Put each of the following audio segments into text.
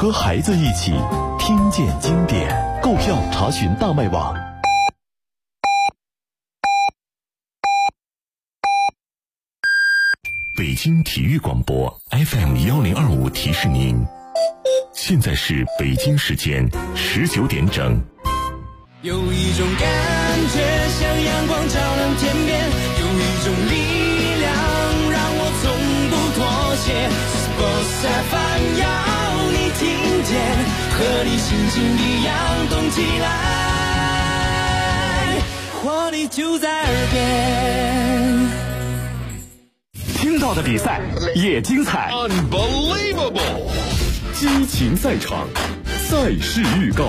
和孩子一起听见经典。购票查询大麦网。北京体育广播 FM1025 提示您，现在是北京时间19点整。 有一种感觉像阳光照亮天边，有一种力量让我从不妥协。Sports FM 要你听见，和你心情一样动起来，活力就在耳边。 听到的比赛也精彩 Unbelievable， 激情赛场，赛事预告。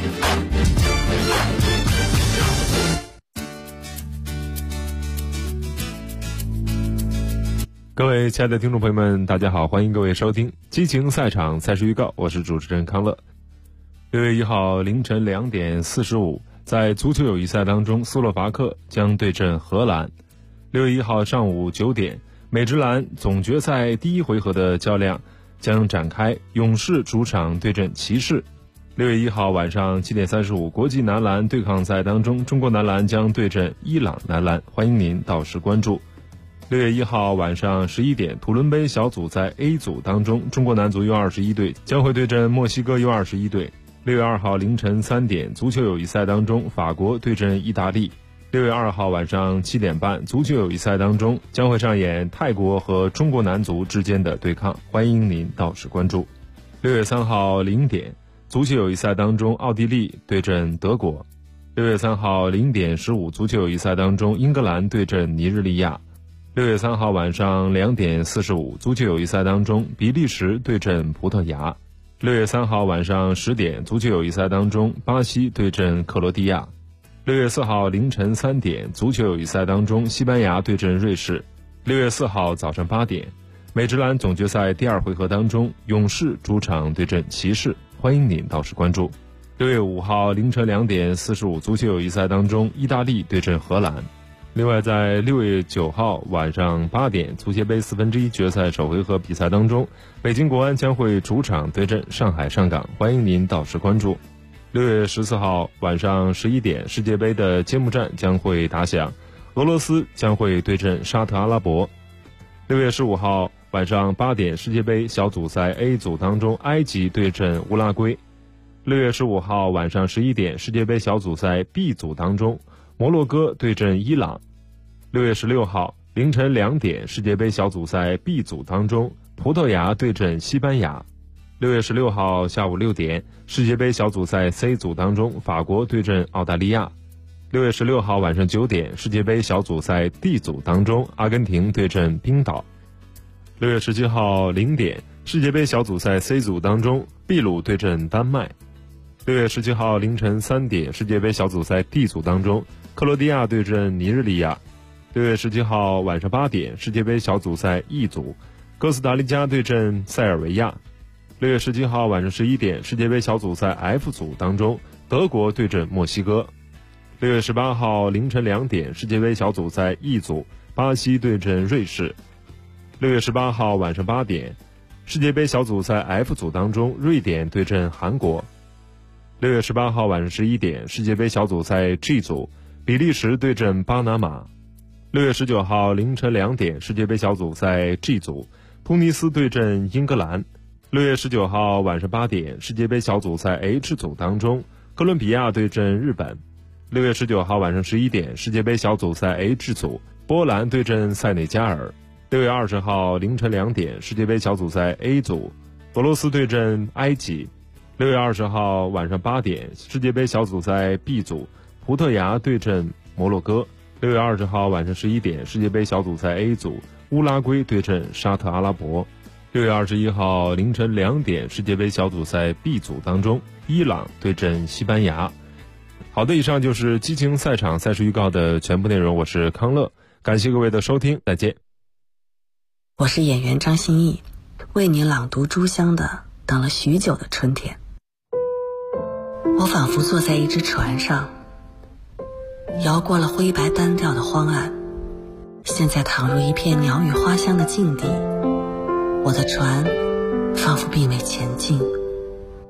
各位亲爱的听众朋友们，大家好，欢迎各位收听激情赛场赛事预告，我是主持人康乐。6月1号凌晨2点45，在足球友谊赛当中，斯洛伐克将对阵荷兰。6月1号上午9点，美职篮总决赛第一回合的较量将展开，勇士主场对阵骑士。6月1号晚上7点35，国际男篮对抗赛当中，中国男篮将对阵伊朗男篮，欢迎您到时关注。6月1号晚上11点，土伦杯小组赛 A 组当中，中国男足 U21 队将会对阵墨西哥 U21 队。6月2号凌晨3点，足球友谊赛当中，法国对阵意大利。6月2号晚上7点半，足球友谊赛当中将会上演泰国和中国男足之间的对抗，欢迎您到时关注。6月3号0点，足球友谊赛当中，奥地利对阵德国。6月3号0点15，足球友谊赛当中，英格兰对阵尼日利亚。6月3号晚上2点45，足球友谊赛当中，比利时对阵葡萄牙。6月3号晚上10点，足球友谊赛当中，巴西对阵克罗地亚。6月4号凌晨3点，足球友谊赛当中，西班牙对阵瑞士。6月4号早上8点，美职篮总决赛第二回合当中，勇士主场对阵骑士，欢迎您到时关注。6月5号凌晨2点45，足球友谊赛当中，意大利对阵荷兰。另外，在6月9号晚上8点，足协杯1/4决赛首回合比赛当中，北京国安将会主场对阵上海上港，欢迎您到时关注。6月14号晚上11点，世界杯的揭幕战将会打响，俄罗斯将会对阵沙特阿拉伯。6月15号晚上8点，世界杯小组赛 A 组当中，埃及对阵乌拉圭。6月15号晚上11点，世界杯小组赛 B 组当中，摩洛哥对阵伊朗。6月16号凌晨2点，世界杯小组赛 B 组当中，葡萄牙对阵西班牙。6月16号下午6点，世界杯小组赛 C 组当中，法国对阵澳大利亚。6月16号晚上9点，世界杯小组赛 D 组当中，阿根廷对阵冰岛。6月17号0点，世界杯小组赛 C 组当中，秘鲁对阵丹麦。6月17号凌晨3点，世界杯小组赛 D 组当中，克罗地亚对阵尼日利亚。6月17号晚上8点，世界杯小组赛 E 组，哥斯达黎加对阵塞尔维亚。6月17号晚上11点，世界杯小组赛 F 组当中，德国对阵墨西哥。6月18号凌晨2点，世界杯小组赛 E 组，巴西对阵瑞士。6月18号晚上8点，世界杯小组赛 F 组当中，瑞典对阵韩国。6月18号晚上11点，世界杯小组赛 G 组，比利时对阵巴拿马。6月19号凌晨2点，世界杯小组赛 G 组，突尼斯对阵英格兰。6月19号晚上8点，世界杯小组赛 H 组当中，哥伦比亚对阵日本。6月19号晚上11点，世界杯小组赛 H 组，波兰对阵塞内加尔。6月20号凌晨2点，世界杯小组赛 A 组，俄罗斯对阵埃及。6月20号晚上8点，世界杯小组赛 B 组，葡萄牙对阵摩洛哥。6月20号晚上11点，世界杯小组赛 A 组，乌拉圭对阵沙特阿拉伯。6月21号凌晨2点，世界杯小组赛 B 组当中，伊朗对阵西班牙。好的，以上就是激情赛场赛事预告的全部内容，我是康乐，感谢各位的收听，再见。 我是演员张歆艺，为你朗读朱湘的《等了许久的春天》。我仿佛坐在一只船上，摇过了灰白单调的荒岸，现在躺入一片鸟语花香的境地。我的船仿佛并未前进，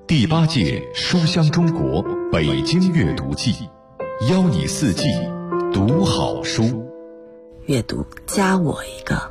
第8届书香中国北京阅读季，邀你四季读好书。 阅读加我一个。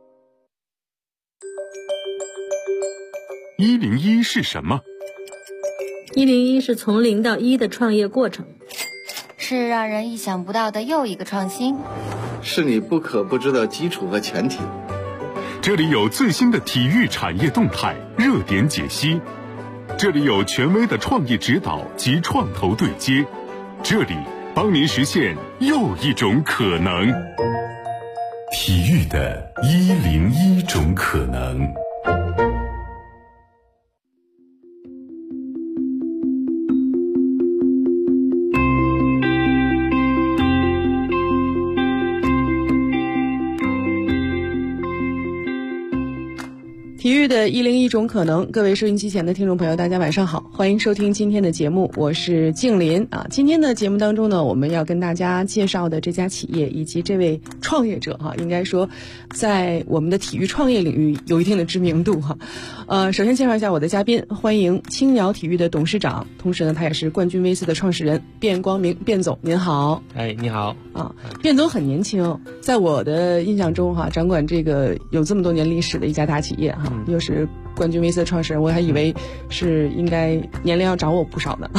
101是什么 ？101是从0到1的创业过程， 是让人意想不到的又一个创新， 是你不可不知的基础和前提。 这里有最新的体育产业动态热点解析，这里有权威的创业指导及创投对接，这里帮您实现又一种可能。体育的101种可能。 体育的101种可能，各位收音机前的听众朋友，大家晚上好，欢迎收听今天的节目，我是静林啊。今天的节目当中呢，我们要跟大家介绍的这家企业以及这位创业者应该说在我们的体育创业领域有一定的知名度首先介绍一下我的嘉宾，欢迎青鸟体育的董事长，同时呢他也是冠军威斯的创始人卞光明，卞总您好。 你好卞总很年轻，在我的印象中掌管这个有这么多年历史的一家大企业又是冠军威斯的创始人，我还以为是应该年龄要长我不少呢。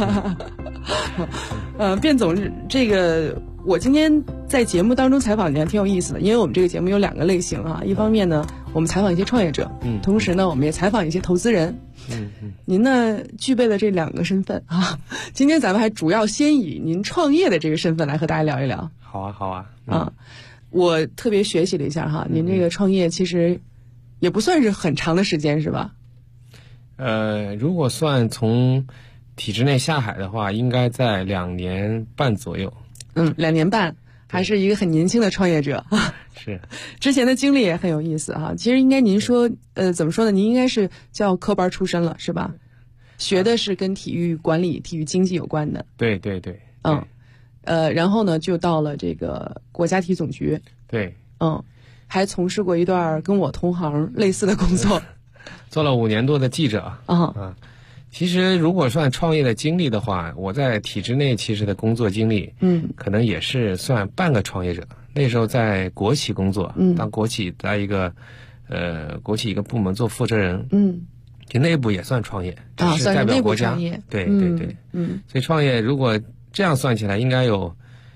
卞总，这个我今天在节目当中采访你还挺有意思的，因为我们这个节目有2个类型一方面呢我们采访一些创业者，同时呢我们也采访一些投资人。您呢具备了这2个身份今天咱们还主要先以您创业的这个身份来和大家聊一聊。 好啊我特别学习了一下您这个创业其实也不算是很长的时间是吧？ 如果算从体制内下海的话，应该在2年半左右。 2年半，还是一个很年轻的创业者。 是， 之前的经历也很有意思其实应该您说，怎么说呢？您应该是教科班出身了，是吧？学的是跟体育管理、体育经济有关的。 对。 然后呢，就到了这个国家体育总局。 对。 还从事过一段跟我同行类似的工作， 做了5年多的记者其实如果算创业的经历的话，我在体制内其实的工作经历可能也是算半个创业者。那时候在国企工作，当国企在一个国企一个部门做负责人，就内部也算创业，是代表国家。对。所以创业如果这样算起来，应该有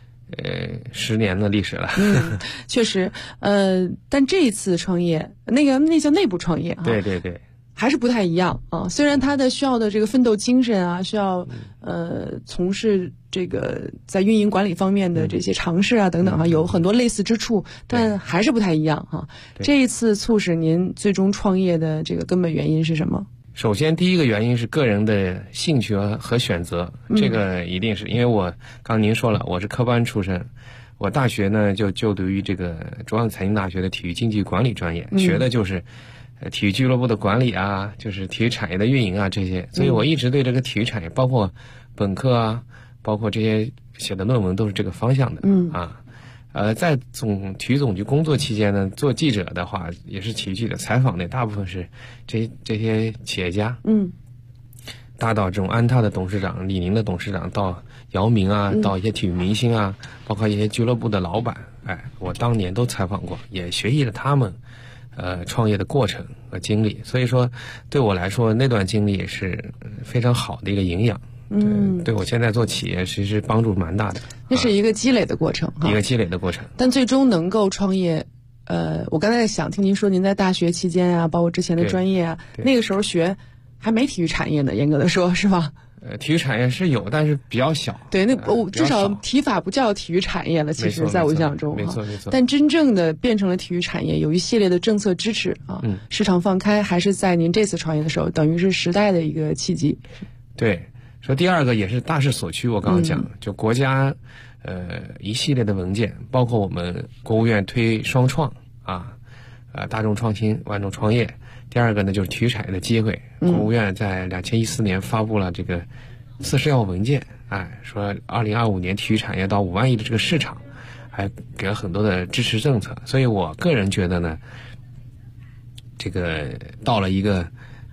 10年的历史了。 确实。但这一次创业，那叫内部创业对， 还是不太一样虽然他的需要的这个奋斗精神需要从事这个在运营管理方面的这些尝试等等有很多类似之处，但还是不太一样这一次促使您最终创业的这个根本原因是什么？ 首先第一个原因是个人的兴趣和选择，这个一定是因为我刚您说了，我是科班出身，我大学呢就读于这个中央财经大学的体育经济管理专业，学的就是体育俱乐部的管理就是体育产业的运营这些，所以我一直对这个体育产业，包括本科包括这些写的论文都是这个方向的在体育总局工作期间呢，做记者的话也是体育记者，采访的大部分是这些企业家大到这种安踏的董事长、李宁的董事长，到姚明到一些体育明星包括一些俱乐部的老板，我当年都采访过，也学习了他们创业的过程和经历，所以说对我来说那段经历也是非常好的一个营养。对我现在做企业其实帮助蛮大的。 那是一个积累的过程一个积累的过程。 但最终能够创业，我刚才想听您说，您在大学期间包括之前的专业那个时候学还没体育产业呢，严格的说是吧？ 体育产业是有，但是比较小。 对，至少体法不叫体育产业了，其实在我印象中没错。 但真正的变成了体育产业，有一系列的政策支持市场放开，还是在您这次创业的时候，等于是时代的一个契机。 对。说第二个也是大势所趋，我刚刚讲就国家一系列的文件，包括我们国务院推双创大众创新万众创业。第二个呢就是体育产业的机会，国务院在2014年发布了这个40要文件，说2025年体育产业到5万亿的这个市场，还给了很多的支持政策。所以我个人觉得呢，这个到了一个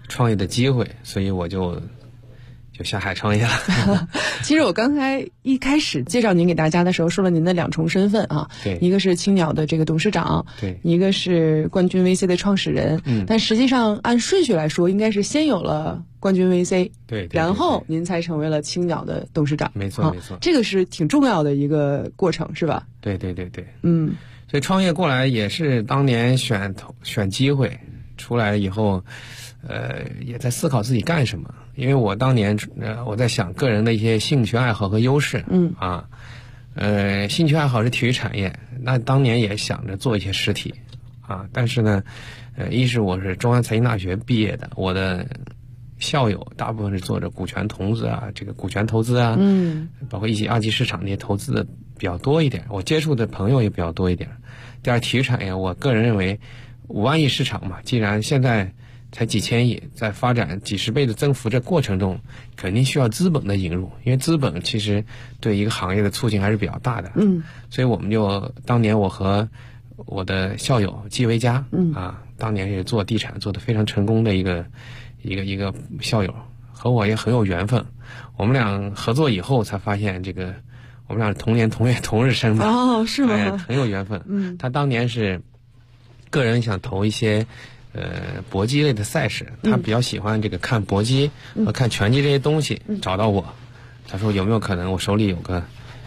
创业的机会，所以我就下海创业了。 其实我刚才一开始介绍您给大家的时候，说了您的2重身份啊， 对， 一个是青鸟的这个董事长， 对， 一个是冠军 VC 的创始人，但实际上按顺序来说，应该是先有了冠军 VC， 对， 然后您才成为了青鸟的董事长， 没错没错， 这个是挺重要的一个过程，是吧？ 对，所以创业过来也是当年选机会出来了以后，也在思考自己干什么。因为我当年我在想个人的一些兴趣爱好和优势，兴趣爱好是体育产业，那当年也想着做一些实体啊，但是呢，一是我是中央财经大学毕业的，我的校友大部分是做着股权投资啊，这个股权投资啊，包括一些二级市场那些投资的比较多一点，我接触的朋友也比较多一点。第二，体育产业，我个人认为5万亿市场嘛，既然现在才几千亿，在发展几十倍的增幅这过程中，肯定需要资本的引入，因为资本其实对一个行业的促进还是比较大的。所以我们就当年我和我的校友季维佳，当年也做地产做得非常成功的一个校友，和我也很有缘分。我们俩合作以后才发现，这个我们俩同年同月同日生的。 哦，是吗？ 很有缘分。他当年是个人想投一些搏击类的赛事，他比较喜欢这个看搏击和看拳击这些东西，找到我，他说有没有可能我手里有个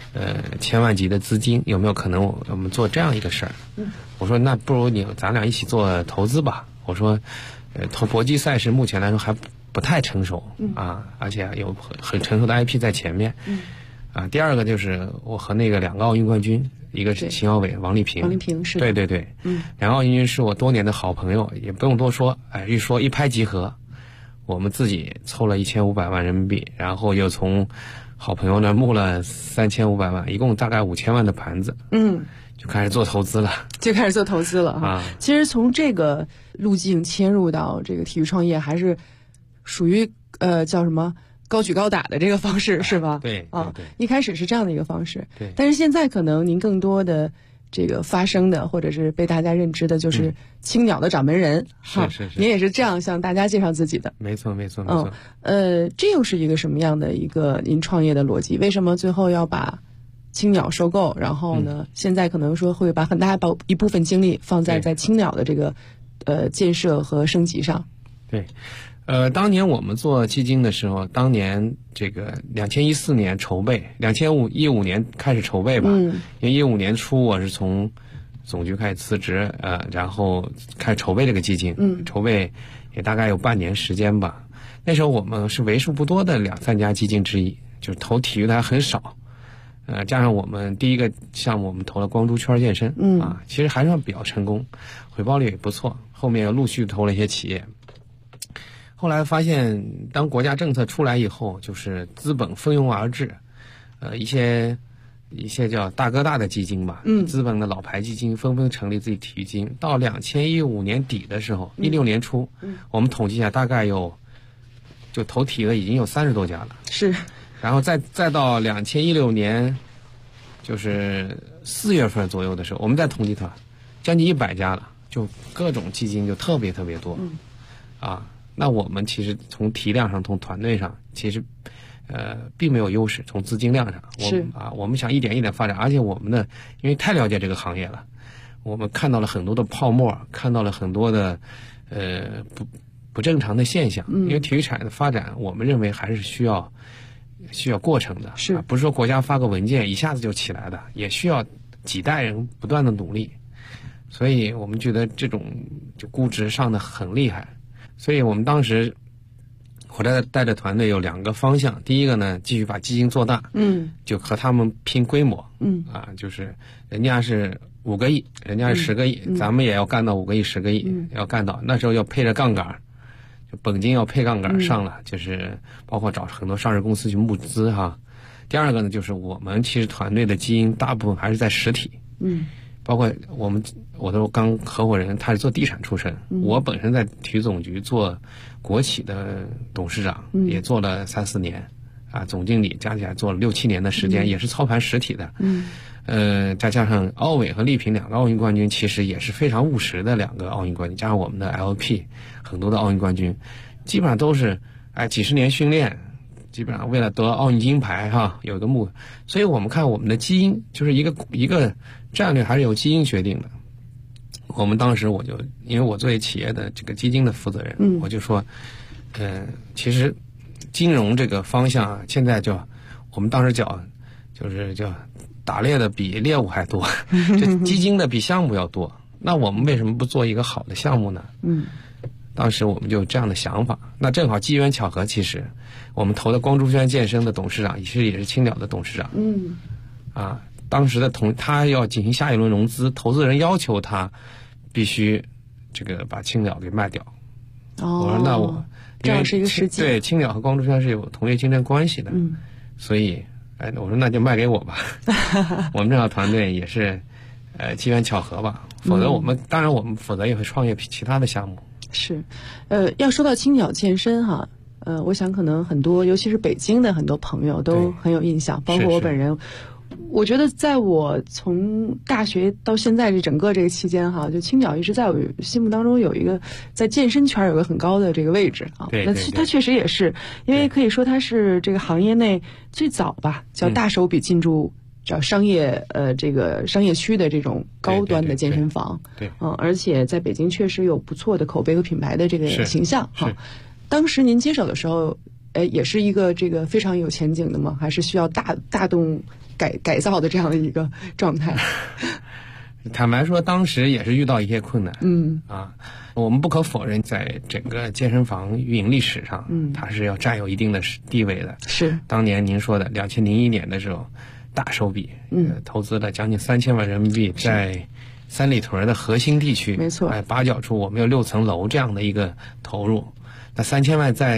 1000万级的资金，有没有可能我们做这样一个事儿？我说那不如咱俩一起做投资吧。我说投搏击赛事目前来说还不太成熟啊，而且有很成熟的 IP 在前面。第二个就是我和那个2个奥运冠军，一个是邢耀伟、王丽萍是对，2个奥运冠军是我多年的好朋友，也不用多说，一说一拍即合，我们自己凑了1500万人民币，然后又从好朋友那募了3500万，一共大概5000万的盘子，就开始做投资了， 其实从这个路径切入到这个体育创业，还是属于叫什么？高举高打的这个方式是吧？ 对， 一开始是这样的一个方式。 对， 但是现在可能您更多的这个发声的，或者是被大家认知的，就是青鸟的掌门人。 是。 您也是这样向大家介绍自己的。 没错。 这又是一个什么样的一个您创业的逻辑？为什么最后要把青鸟收购？然后呢，现在可能说会把很大一部分精力放在青鸟的这个建设和升级上。 对。当年我们做基金的时候，当年这个2014年筹备，2015年开始筹备吧。因为15年初我是从总局开始辞职，然后开始筹备这个基金。筹备也大概有半年时间吧。那时候我们是为数不多的2-3家基金之一，就是投体育的还很少。加上我们第一个项目我们投了光珠圈健身，其实还算比较成功，回报率也不错。后面又陆续投了一些企业。后来发现，当国家政策出来以后，就是资本蜂拥而至，一些叫大哥大的基金吧，资本的老牌基金纷纷成立自己体育基金。到2015年底的时候，16年初，我们统计一下，大概就投体的已经有30多家了。 是， 然后再到2016年，就是4月份左右的时候，我们再统计它，将近100家了，就各种基金就特别多，那我们其实从体量上，从团队上，其实并没有优势。从资金量上，我们想一点一点发展，而且我们的因为太了解这个行业了，我们看到了很多的泡沫，看到了很多的不正常的现象。因为体育产业的发展，我们认为还是需要过程的，不是说国家发个文件一下子就起来的，也需要几代人不断的努力。所以我们觉得这种就估值上的很厉害。所以我们当时我带着团队有2个方向，第一个呢，继续把基金做大，就和他们拼规模，就是人家是5个亿，人家是10个亿，咱们也要干到5个亿、10个亿，要干到那时候要配着杠杆，就本金要配杠杆上了，就是包括找很多上市公司去募资哈。第二个呢，就是我们其实团队的基因大部分还是在实体，包括我的刚合伙人他是做地产出身，我本身在体育总局做国企的董事长，也做了3-4年，总经理加起来做了6-7年的时间，也是操盘实体的，再加上奥伟和丽萍2个奥运冠军，其实也是非常务实的2个奥运冠军，加上我们的 LP 很多的奥运冠军， 基本上都是几十年训练，基本上为了得奥运金牌有一个目，所以我们看我们的基因就是一个战略还是由基因决定的。我们当时因为我作为企业的这个基金的负责人，我就说，其实金融这个方向现在我们当时叫打猎的比猎物还多，这基金的比项目要多。那我们为什么不做一个好的项目呢？当时我们就有这样的想法。那正好机缘巧合，其实我们投的光珠轩健身的董事长，其实也是青鸟的董事长。当时的他要进行下一轮融资，投资人要求他必须这个把青鸟给卖掉。我说那我这样是一个时机。 对，青鸟和光珠轩是有同业竞争关系的。所以我说那就卖给我吧。我们这套团队也是机缘巧合吧，否则当然我们否则也会创业其他的项目。 是，要说到青鸟健身我想可能很多，尤其是北京的很多朋友都很有印象，包括我本人。我觉得在我从大学到现在整个这个期间就青鸟一直在我心目当中有一个在健身圈有个很高的这个位置那它确实也是，因为可以说它是这个行业内最早吧，叫大手笔进驻叫商业这个商业区的这种高端的健身房。 对， 而且在北京确实有不错的口碑和品牌的这个形象当时您接手的时候也是一个这个非常有前景的吗？还是需要大动改造的这样的一个状态？ 坦白说，当时也是遇到一些困难。我们不可否认，在整个健身房运营历史上，它是要占有一定的地位的。是当年您说的2001年的时候，大手笔，投资了将近3000万人民币，在三里屯的核心地区， 没错， 八角处我们有6层楼这样的一个投入。那3000万在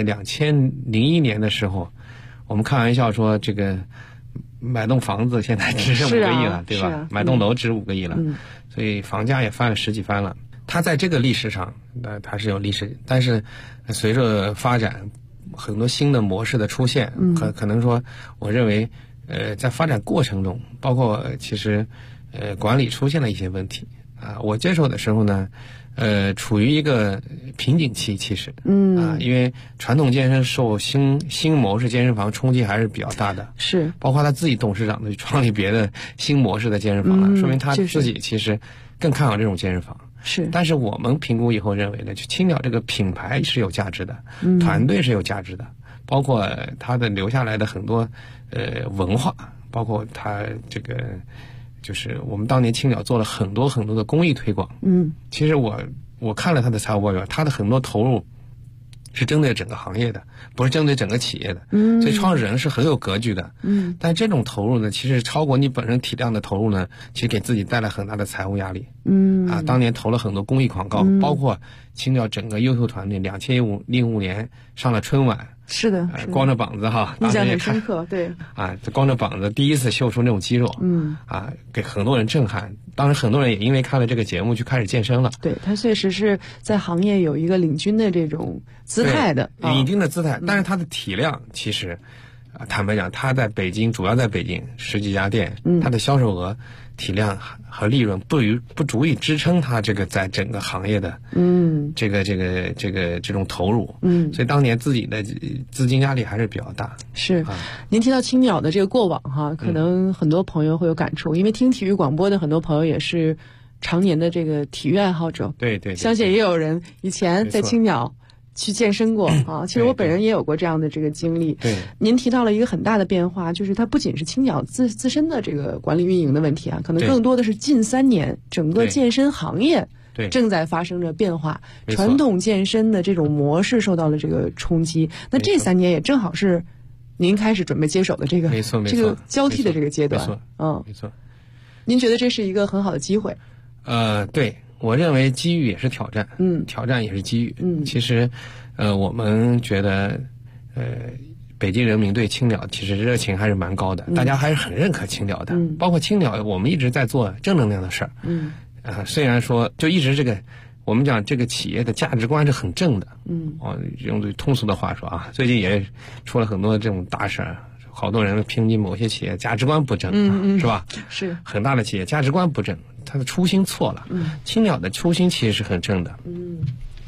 2001年的时候，我们开玩笑说，这个买栋房子现在值5个亿了，对吧？买栋楼值5个亿了，所以房价也翻了10几番了。它在这个历史上，它是有历史，但是随着发展，很多新的模式的出现，可能说，我认为，在发展过程中，包括其实，管理出现了一些问题我接手的时候呢。处于一个瓶颈期，其实，因为传统健身受新模式健身房冲击还是比较大的，是，包括他自己董事长的创立别的新模式的健身房了，说明他自己其实更看好这种健身房，是。但是我们评估以后认为呢，就青鸟这个品牌是有价值的，团队是有价值的，包括他的留下来的很多文化，包括他这个。就是我们当年青鸟做了很多很多的公益推广，其实我看了他的财务报表，他的很多投入是针对整个行业的，不是针对整个企业的，所以创始人是很有格局的，但这种投入呢，其实超过你本身体量的投入呢，其实给自己带来很大的财务压力，当年投了很多公益广告，包括青鸟整个优秀团队2005年上了春晚。 是的， 光着膀子印象很深刻，对这光着膀子第一次秀出那种肌肉，给很多人震撼。当时很多人也因为看了这个节目就开始健身了。 对，他确实是在行业有一个领军的这种姿态的， 领军的姿态。但是他的体量其实，坦白讲，他在北京主要在北京10几家店，他的销售额、体量和利润不足以支撑他这个在整个行业的这种投入，所以当年自己的资金压力还是比较大。 是，您提到青鸟的这个过往可能很多朋友会有感触，因为听体育广播的很多朋友也是常年的这个体育爱好者， 对， 相信也有人以前在青鸟去健身过其实我本人也有过这样的这个经历。 对， 您提到了一个很大的变化，就是它不仅是青鸟自身的这个管理运营的问题可能更多的是近3年整个健身行业正在发生着变化，传统健身的这种模式受到了这个冲击。那这3年也正好是您开始准备接手的这个这个交替的这个阶段。 没错。 您觉得这是一个很好的机会？ 对。我认为机遇也是挑战，挑战也是机遇。其实，我们觉得，北京人民对青鸟其实热情还是蛮高的，大家还是很认可青鸟的。包括青鸟，我们一直在做正能量的事儿。虽然说就一直我们讲这个企业的价值观是很正的。用最通俗的话说最近也出了很多这种大事儿。好多人抨击某些企业价值观不正，是吧？ 是很大的企业价值观不正，他的初心错了。青鸟的初心其实是很正的。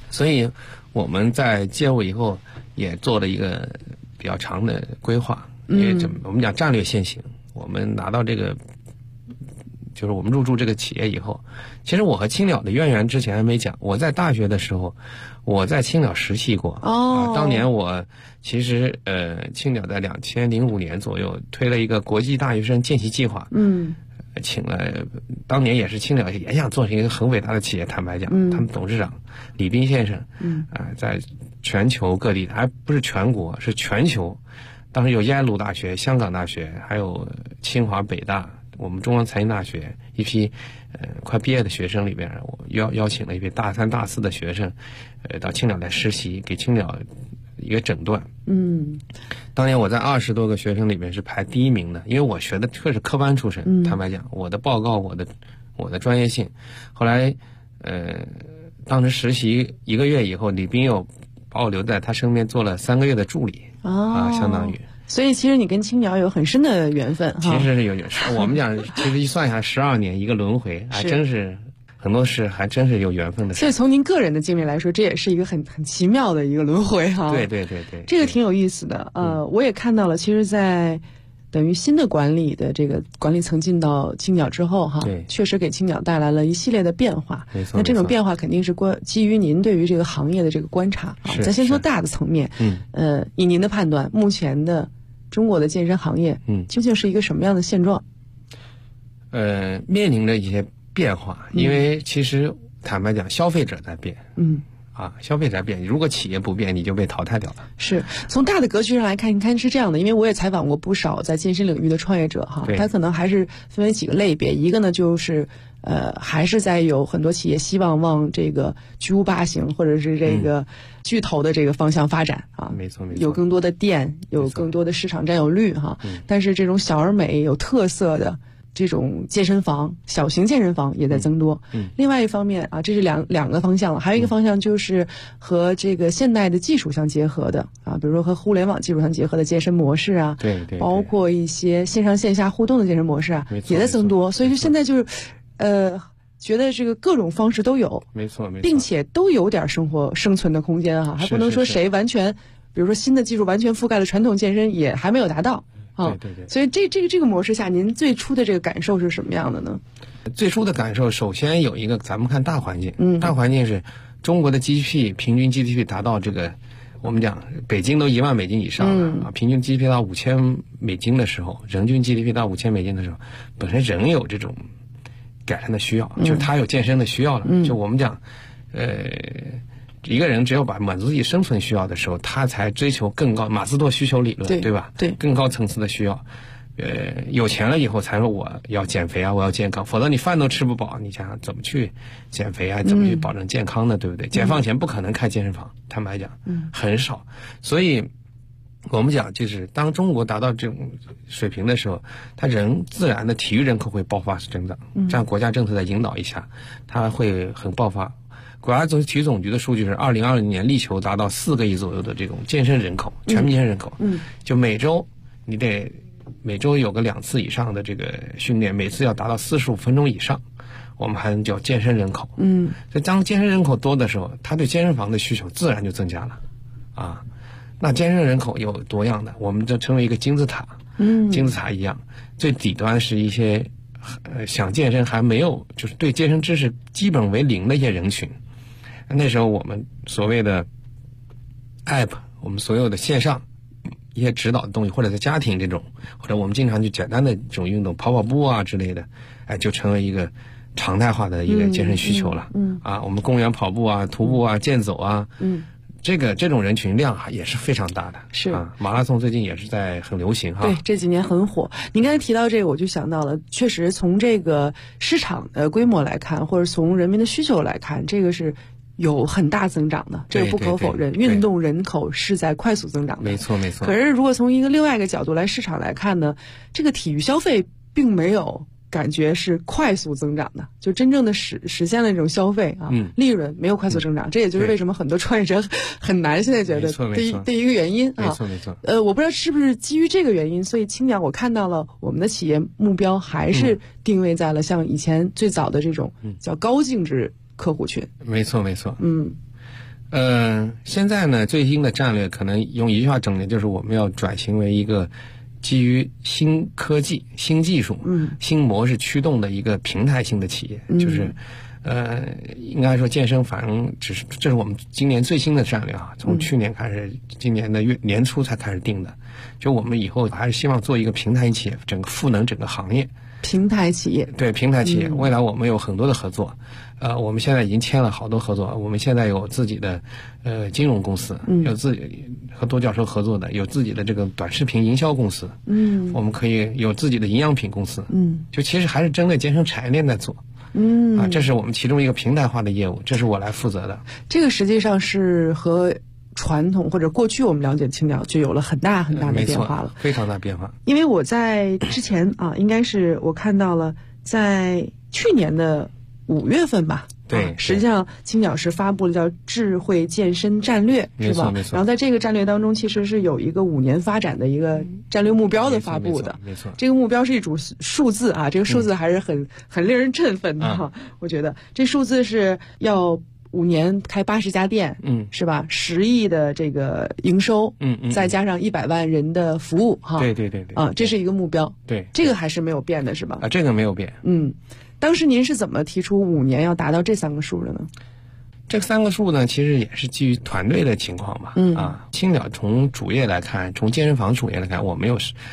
所以我们在介入以后也做了一个比较长的规划，因为我们讲战略先行。我们拿到这个，就是我们入驻这个企业以后，其实我和青鸟的渊源之前还没讲。我在大学的时候，我在青鸟实习过。当年我其实青鸟在2005年左右推了一个国际大学生见习计划。请了，当年也是青鸟也想做成一个很伟大的企业。坦白讲，他们董事长李斌先生，在全球各地，还不是全国，是全球。当时有耶鲁大学、香港大学，还有清华、北大，我们中央财经大学一批快毕业的学生里边，我邀请了一批大3、大4的学生，到青鸟来实习，给青鸟一个诊断。当年我在20多个学生里面是排第1名的，因为我学的确是科班出身。坦白讲，我的报告，我的专业性。后来当时实习1个月以后，李斌又把我留在他身边做了3个月的助理。相当于。 所以其实你跟青鸟有很深的缘分。 其实是有点，我们讲其实一算下12年一个轮回，还真是很多事还真是有缘分的事。 所以从您个人的经历来说，这也是一个很奇妙的一个轮回哈。 对， 这个挺有意思的。我也看到了，其实在等于新的管理的这个管理层进到青鸟之后哈，确实给青鸟带来了一系列的变化。 没错， 那这种变化肯定是基于您对于这个行业的这个观察啊。咱先说大的层面，以您的判断，目前的中国的健身行业，究竟是一个什么样的现状？ 面临着一些变化，因为其实坦白讲，消费者在变。消费者变，如果企业不变，你就被淘汰掉了。 是从大的格局上来看，你看是这样的，因为我也采访过不少在健身领域的创业者哈，他可能还是分为几个类别，一个呢就是还是在有很多企业希望往这个巨无霸型或者是这个巨头的这个方向发展啊， 没错， 有更多的店，有更多的市场占有率哈，但是这种小而美有特色的这种健身房，小型健身房也在增多。另外一方面啊，这是两个方向了，还有一个方向就是和这个现代的技术相结合的啊，比如说和互联网技术相结合的健身模式啊， 对， 包括一些线上线下互动的健身模式啊，也在增多。所以就现在就是觉得这个各种方式都有， 没错， 并且都有点生存的空间哈，还不能说谁完全，比如说新的技术完全覆盖了传统健身，也还没有达到。 对， 所以这个模式下，您最初的这个感受是什么样的呢？ 最初的感受，首先有一个，咱们看大环境，大环境是中国的 GDP 平均 GDP 达到这个，我们讲北京都$10,000以上了平均 GDP 到$5,000的时候，人均 GDP 到$5,000的时候，本身人有这种改善的需要，就是他有健身的需要了，就我们讲，一个人只有满足自己生存需要的时候，他才追求更高马斯洛需求理论，对吧？ 对， 更高层次的需要。有钱了以后才说我要减肥啊，我要健康，否则你饭都吃不饱，你想想怎么去减肥啊？怎么去保证健康呢？对不对？解放前不可能开健身房，坦白讲，很少。所以我们讲，就是当中国达到这种水平的时候，它自然的体育人口会爆发式增长，这样国家政策的引导一下，它会很爆发。国家体育总局的数据是2020年力求达到4个亿左右的这种健身人口，全民健身人口。就每周有个2次以上的这个训练，每次要达到45分钟以上，我们还能叫健身人口。所以当健身人口多的时候，他对健身房的需求自然就增加了啊。那健身人口有多样的，我们就称为一个金字塔。金字塔一样，最底端是一些想健身还没有，就是对健身知识基本为零的一些人群。那时候我们所谓的 app， 我们所有的线上一些指导的东西，或者在家庭这种，或者我们经常去简单的这种运动，跑步啊之类的，就成为一个常态化的一个健身需求了。我们公园跑步啊、徒步啊、健走啊，这种人群量也是非常大的。 是马拉松最近也是在很流行哈。 对，这几年很火。您刚才提到这个，我就想到了，确实从这个市场的规模来看，或者从人民的需求来看，这个是有很大增长的，这个不可否认。运动人口是在快速增长的， 没错。 可是如果从另外一个角度来市场来看呢，这个体育消费并没有感觉是快速增长的，就真正的实现了这种消费啊，利润没有快速增长，这也就是为什么很多创业者很难现在觉得第一个原因啊。 没错。 我不知道是不是基于这个原因，所以青鸟我看到了我们的企业目标还是定位在了像以前最早的这种叫高净值客户群。 没错。 现在呢，最新的战略可能用一句话整理，就是我们要转型为一个基于新科技、新技术、新模式驱动的一个平台性的企业，就是应该说健身房这是我们今年最新的战略啊，从去年开始，今年的年初才开始定的。就我们以后还是希望做一个平台企业，整个赋能整个行业。 平台企业， 对，平台企业，未来我们有很多的合作，我们现在已经签了好多合作，我们现在有自己的金融公司，有自己和多教授合作的，有自己的这个短视频营销公司，我们可以有自己的营养品公司，就其实还是针对健身产业链在做。这是我们其中一个平台化的业务，这是我来负责的。 这个实际上是和传统或者过去我们了解青鸟就有了很大很大的变化了， 非常大变化。 因为我在之前应该是我看到了，在去年的5月份吧。 对， 实际上青鸟是发布了叫智慧健身战略，是吧？ 没错。 然后在这个战略当中，其实是有一个5年发展的一个战略目标的发布的。 没错。 这个目标是一组数字啊，这个数字还是很令人振奋的哈。我觉得这数字是要5年开80家店，是吧？10亿的这个营收，再加上100万人的服务，哈。 对。 这是一个目标。 对， 这个还是没有变的，是吧？ 这个没有变。 当时您是怎么提出5年要达到这3个数的呢？ 这3个数呢，其实也是基于团队的情况吧。青鸟从主业来看，从健身房主业来看，我们有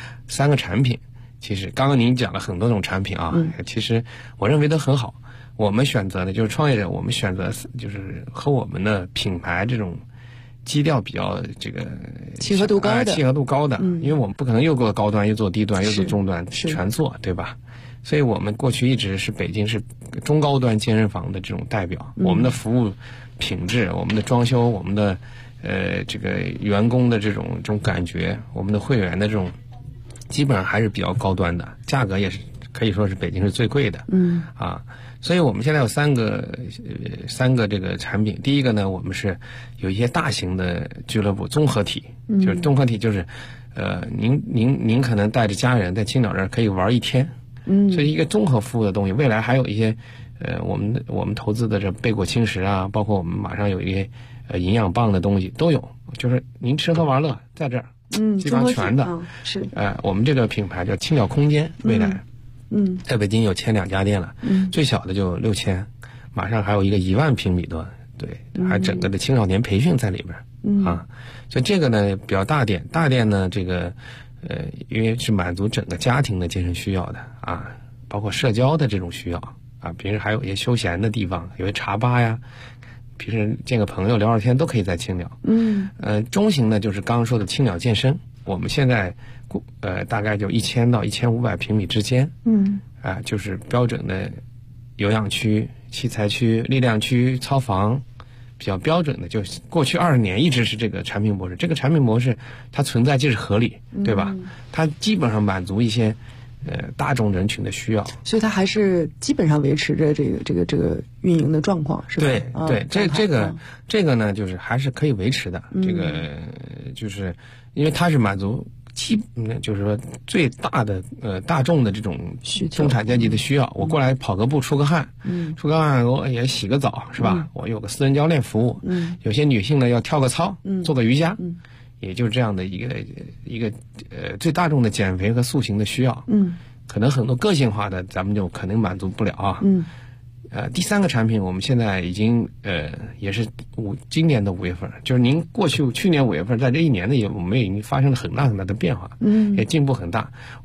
3个产品。其实刚刚您讲了很多种产品啊，其实我认为都很好。我们选择的就是创业者，我们选择就是和我们的品牌这种基调比较这个契合度高的， 因为我们不可能又做高端又做低端又做中端全做，对吧？所以我们过去一直是北京市中高端健身房的这种代表，我们的服务品质、我们的装修、我们的这个员工的这种感觉、我们的会员的这种，基本上还是比较高端的，价格也是可以说是北京市最贵的。所以我们现在有3个这个产品。第一个呢，我们是有一些大型的俱乐部综合体，就是综合体就是您可能带着家人在青鸟这儿可以玩1天。所以一个综合服务的东西，未来还有一些我们投资的这贝果轻食啊，包括我们马上有一些营养棒的东西都有，就是您吃喝玩乐在这儿，基本上全的。 是我们这个品牌叫青鸟空间，未来在北京有签2家店了，最小的就6000，马上还有一个1万平米多，对，还整个的青少年培训在里边所以这个呢比较大店呢这个。因为是满足整个家庭的健身需要的包括社交的这种需要平时还有一些休闲的地方，有些茶吧呀，平时见个朋友聊聊天都可以在青鸟。中型呢就是刚刚说的青鸟健身，我们现在大概就1000到1500平米之间，就是标准的有氧区、器材区、力量区、操房。比较标准的，就是过去20年一直是这个产品模式。这个产品模式它存在即是合理，对吧？它基本上满足一些大众人群的需要， 所以它还是基本上维持着这个运营的状况，是吧？ 对，这个呢，就是还是可以维持的。这个就是因为它是满足就是说最大的大众的这种中产阶级的需要。我过来跑个步出个汗，出个汗我也洗个澡，是吧？我有个私人教练服务，有些女性呢要跳个操，做个瑜伽，也就是这样的一个最大众的减肥和塑形的需要。可能很多个性化的咱们就可能满足不了啊。第3个产品我们现在已经也是今年的5月份，就是您去年5月份在这1年的我们已经发生了很大的变化，也进步很大。